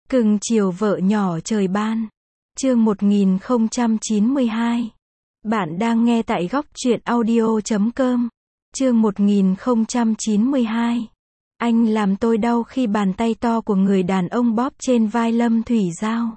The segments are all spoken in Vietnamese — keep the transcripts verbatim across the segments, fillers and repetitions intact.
Cưng chiều vợ nhỏ trời ban. Chương một nghìn không trăm chín mươi hai. Bạn đang nghe tại góc truyện audio chấm com. Chương một nghìn không trăm chín mươi hai. Anh làm tôi đau khi bàn tay to của người đàn ông bóp trên vai Lâm Thủy Giao.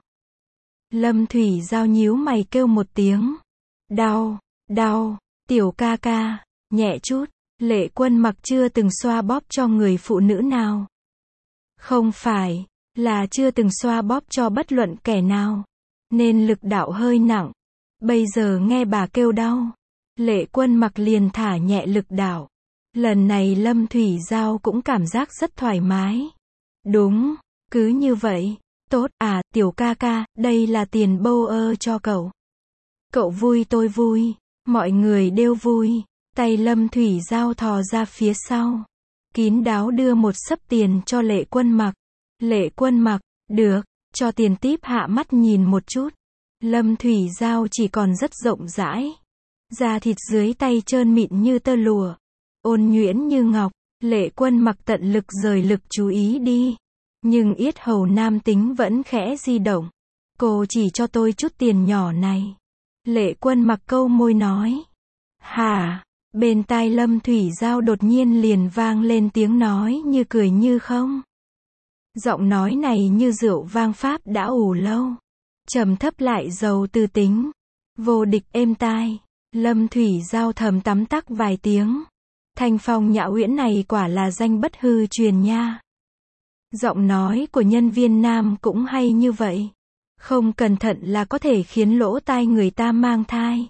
Lâm Thủy Giao nhíu mày kêu một tiếng. Đau, đau, tiểu ca ca, nhẹ chút. Lệ Quân Mặc chưa từng xoa bóp cho người phụ nữ nào. Không phải, là chưa từng xoa bóp cho bất luận kẻ nào. Nên lực đạo hơi nặng. Bây giờ nghe bà kêu đau. Lệ Quân Mặc liền thả nhẹ lực đạo. Lần này Lâm Thủy Giao cũng cảm giác rất thoải mái. Đúng, cứ như vậy. Tốt à, tiểu ca ca, đây là tiền bô ơ cho cậu. Cậu vui tôi vui, mọi người đều vui. Tay Lâm Thủy Giao thò ra phía sau. Kín đáo đưa một xấp tiền cho Lệ Quân Mặc. Lệ Quân Mặc, được, cho tiền típ hạ mắt nhìn một chút. Lâm Thủy Giao chỉ còn rất rộng rãi. Da thịt dưới tay trơn mịn như tơ lụa. Ôn nhuyễn như ngọc. Lệ Quân Mặc tận lực rời lực chú ý đi. Nhưng yết hầu nam tính vẫn khẽ di động. Cô chỉ cho tôi chút tiền nhỏ này. Lệ Quân Mặc câu môi nói. Hả? Bên tai Lâm Thủy Giao đột nhiên liền vang lên tiếng nói như cười như không. Giọng nói này như rượu vang pháp đã ủ lâu. Trầm thấp lại giàu tư tính. Vô địch êm tai. Lâm Thủy Giao thầm tắm tắc vài tiếng. Thanh phong nhã uyển này quả là danh bất hư truyền nha. Giọng nói của nhân viên nam cũng hay như vậy. Không cẩn thận là có thể khiến lỗ tai người ta mang thai.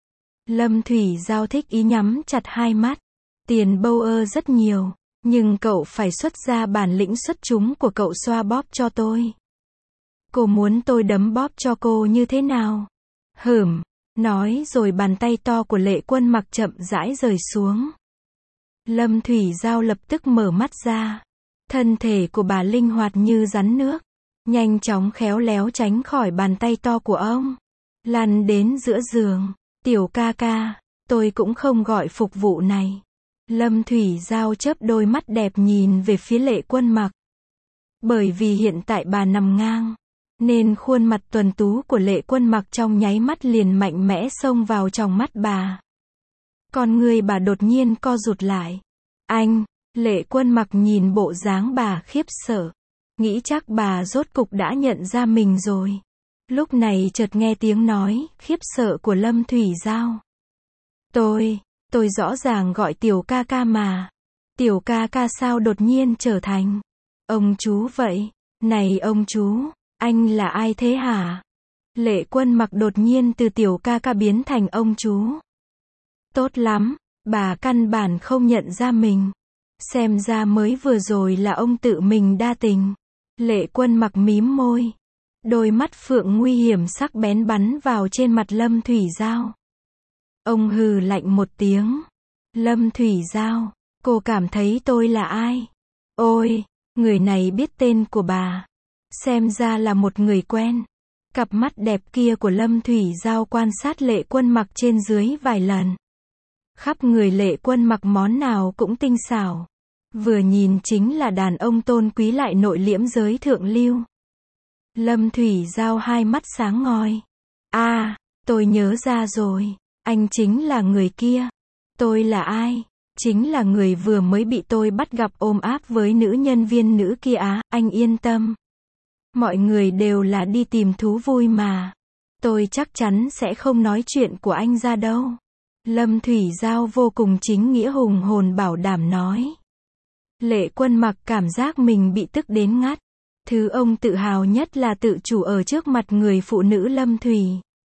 Lâm Thủy Giao thích ý nhắm chặt hai mắt. Tiền bâu ơ rất nhiều. Nhưng cậu phải xuất ra bản lĩnh xuất chúng của cậu xoa bóp cho tôi. Cô muốn tôi đấm bóp cho cô như thế nào? Hửm. Nói rồi bàn tay to của Lệ Quân Mặc chậm rãi rời xuống. Lâm Thủy Giao lập tức mở mắt ra. Thân thể của bà linh hoạt như rắn nước. Nhanh chóng khéo léo tránh khỏi bàn tay to của ông. Lăn đến giữa giường. Tiểu ca ca, tôi cũng không gọi phục vụ này. Lâm Thủy Giao chớp đôi mắt đẹp nhìn về phía Lệ Quân Mặc. Bởi vì hiện tại bà nằm ngang, nên khuôn mặt tuần tú của Lệ Quân Mặc trong nháy mắt liền mạnh mẽ xông vào trong mắt bà. Con người bà đột nhiên co rụt lại. Anh, Lệ Quân Mặc nhìn bộ dáng bà khiếp sợ. Nghĩ chắc bà rốt cục đã nhận ra mình rồi. Lúc này chợt nghe tiếng nói khiếp sợ của Lâm Thủy Giao. Tôi, tôi rõ ràng gọi tiểu ca ca mà. Tiểu ca ca sao đột nhiên trở thành ông chú vậy? Này ông chú, anh là ai thế hả? Lệ Quân Mặc đột nhiên từ tiểu ca ca biến thành ông chú. Tốt lắm, bà căn bản không nhận ra mình. Xem ra mới vừa rồi là ông tự mình đa tình. Lệ Quân Mặc mím môi. Đôi mắt phượng nguy hiểm sắc bén bắn vào trên mặt Lâm Thủy Giao. Ông hừ lạnh một tiếng. Lâm Thủy Giao, cô cảm thấy tôi là ai? Ôi, người này biết tên của bà. Xem ra là một người quen. Cặp mắt đẹp kia của Lâm Thủy Giao quan sát Lệ Quân Mặc trên dưới vài lần. Khắp người Lệ Quân Mặc món nào cũng tinh xảo. Vừa nhìn chính là đàn ông tôn quý lại nội liễm giới thượng lưu. Lâm Thủy Giao hai mắt sáng ngời. À, tôi nhớ ra rồi. Anh chính là người kia. Tôi là ai? Chính là người vừa mới bị tôi bắt gặp ôm áp với nữ nhân viên nữ kia á. Anh yên tâm. Mọi người đều là đi tìm thú vui mà. Tôi chắc chắn sẽ không nói chuyện của anh ra đâu. Lâm Thủy Giao vô cùng chính nghĩa hùng hồn bảo đảm nói. Lệ Quân Mặc cảm giác mình bị tức đến ngắt. Thứ ông tự hào nhất là tự chủ ở trước mặt người phụ nữ Lâm Thủy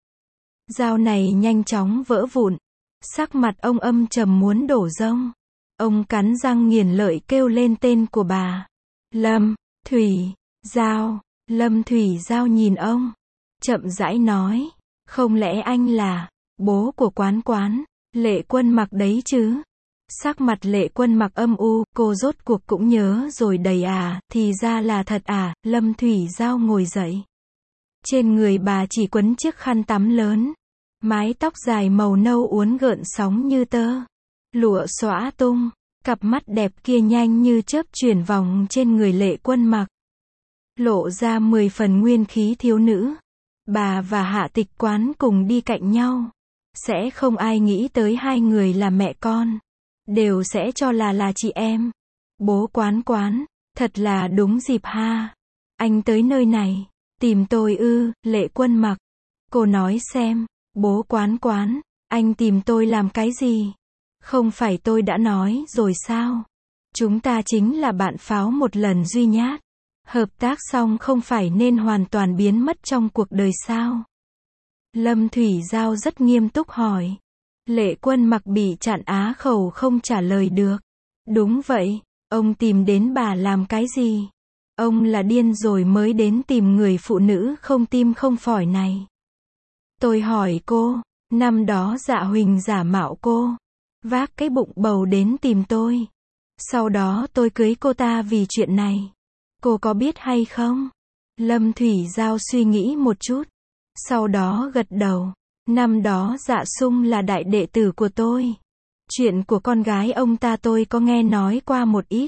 Giao này nhanh chóng vỡ vụn. Sắc mặt ông âm trầm muốn đổ rông. Ông cắn răng nghiến lợi kêu lên tên của bà. Lâm Thủy Giao. Lâm Thủy Giao nhìn ông. Chậm rãi nói. Không lẽ anh là bố của Quán Quán, Lệ Quân Mặc đấy chứ? Sắc mặt Lệ Quân Mặc âm u, cô rốt cuộc cũng nhớ rồi đầy à, thì ra là thật à. Lâm Thủy Giao ngồi dậy. Trên người bà chỉ quấn chiếc khăn tắm lớn. Mái tóc dài màu nâu uốn gợn sóng như tơ. Lụa xõa tung. Cặp mắt đẹp kia nhanh như chớp chuyển vòng trên người Lệ Quân Mặc. lộ ra mười phần nguyên khí thiếu nữ. Bà và Hạ Tịch Quán cùng đi cạnh nhau. Sẽ không ai nghĩ tới hai người là mẹ con. Đều sẽ cho là là chị em. Bố Quán Quán, thật là đúng dịp ha. Anh tới nơi này, tìm tôi ư? Lệ Quân Mặc. Cô nói xem, bố Quán Quán, anh tìm tôi làm cái gì? Không phải tôi đã nói rồi sao? Chúng ta chính là bạn pháo một lần duy nhất. Hợp tác xong không phải nên hoàn toàn biến mất trong cuộc đời sao? Lâm Thủy Giao rất nghiêm túc hỏi. Lệ Quân Mặc bị chặn á khẩu không trả lời được. Đúng vậy, ông tìm đến bà làm cái gì? Ông là điên rồi mới đến tìm người phụ nữ không tim không phổi này. Tôi hỏi cô, năm đó Dạ Huỳnh giả mạo cô, vác cái bụng bầu đến tìm tôi. Sau đó tôi cưới cô ta vì chuyện này. Cô có biết hay không? Lâm Thủy Giao suy nghĩ một chút. Sau đó gật đầu. Năm đó Dạ Sung là đại đệ tử của tôi. Chuyện của con gái ông ta tôi có nghe nói qua một ít.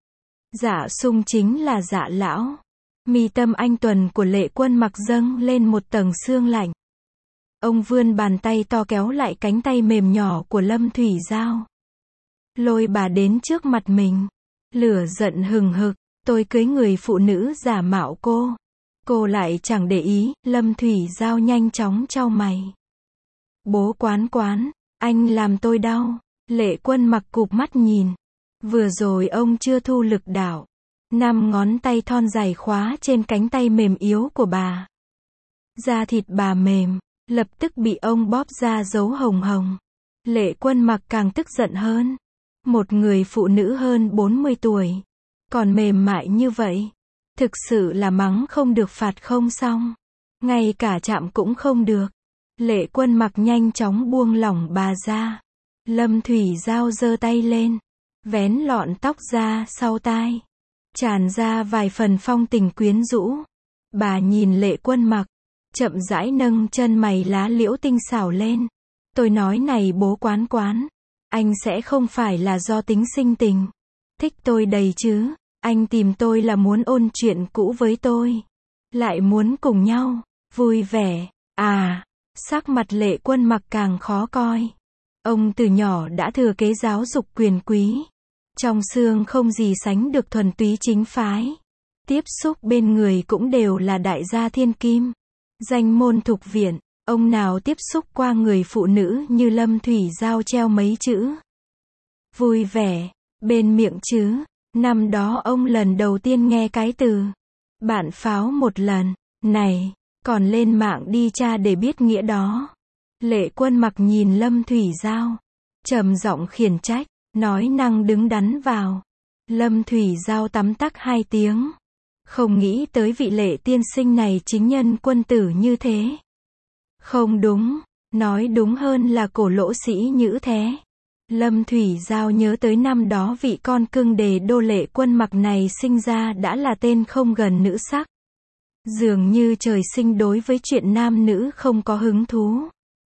Dạ Sung chính là Dạ lão. Mi tâm anh tuần của Lệ Quân Mặc dâng lên một tầng sương lạnh. Ông vươn bàn tay to kéo lại cánh tay mềm nhỏ của Lâm Thủy Giao. Lôi bà đến trước mặt mình. Lửa giận hừng hực. Tôi cưới người phụ nữ giả mạo cô. Cô lại chẳng để ý. Lâm Thủy Giao nhanh chóng chau mày. Bố Quán Quán, anh làm tôi đau. Lệ Quân Mặc cụp mắt nhìn. Vừa rồi ông chưa thu lực đạo. Năm ngón tay thon dài khóa trên cánh tay mềm yếu của bà. Da thịt bà mềm, lập tức bị ông bóp ra dấu hồng hồng. Lệ Quân Mặc càng tức giận hơn. Một người phụ nữ hơn bốn mươi tuổi, còn mềm mại như vậy. Thực sự là mắng không được phạt không xong. Ngay cả chạm cũng không được. Lệ Quân Mặc nhanh chóng buông lỏng bà ra. Lâm Thủy Giao giơ tay lên, vén lọn tóc ra sau tai. Tràn ra vài phần phong tình quyến rũ. Bà nhìn Lệ Quân Mặc, chậm rãi nâng chân mày lá liễu tinh xảo lên. Tôi nói này bố Quán Quán, anh sẽ không phải là do tính sinh tình. Thích tôi đầy chứ, anh tìm tôi là muốn ôn chuyện cũ với tôi. Lại muốn cùng nhau, vui vẻ, à, sắc mặt Lệ Quân Mặc càng khó coi. Ông từ nhỏ đã thừa kế giáo dục quyền quý. Trong xương không gì sánh được thuần túy chính phái. Tiếp xúc bên người cũng đều là đại gia thiên kim. Danh môn thục viện, ông nào tiếp xúc qua người phụ nữ như Lâm Thủy Giao treo mấy chữ. Vui vẻ, bên miệng chứ. Năm đó ông lần đầu tiên nghe cái từ bạn pháo một lần, này, còn lên mạng đi tra để biết nghĩa đó. Lệ Quân Mặc nhìn Lâm Thủy Giao, trầm giọng khiển trách, nói năng đứng đắn vào. Lâm Thủy Giao tắm tắc hai tiếng. Không nghĩ tới vị Lệ tiên sinh này chính nhân quân tử như thế. Không đúng, nói đúng hơn là cổ lỗ sĩ nhữ thế. Lâm Thủy Giao nhớ tới năm đó vị con cưng đề đô Lệ Quân Mặc này sinh ra đã là tên không gần nữ sắc. Dường như trời sinh đối với chuyện nam nữ không có hứng thú.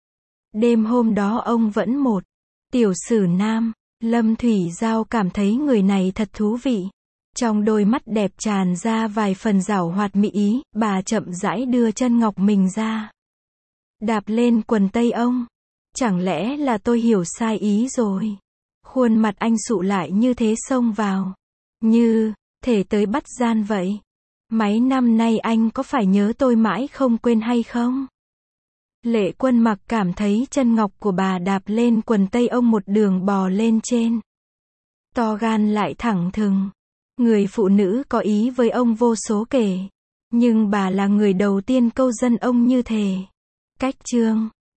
Đêm hôm đó ông vẫn một tiểu sử nam. Lâm Thủy Giao cảm thấy người này thật thú vị. Trong đôi mắt đẹp tràn ra vài phần giảo hoạt mỹ ý, bà chậm rãi đưa chân ngọc mình ra. Đạp lên quần tây ông. Chẳng lẽ là tôi hiểu sai ý rồi? Khuôn mặt anh sụ lại như thế xông vào. Như, thể tới bắt gian vậy. Mấy năm nay anh có phải nhớ tôi mãi không quên hay không? Lệ Quân Mặc cảm thấy chân ngọc của bà đạp lên quần tây ông một đường bò lên trên. To gan lại thẳng thừng. Người phụ nữ có ý với ông vô số kể. Nhưng bà là người đầu tiên câu dân ông như thế. Cách chương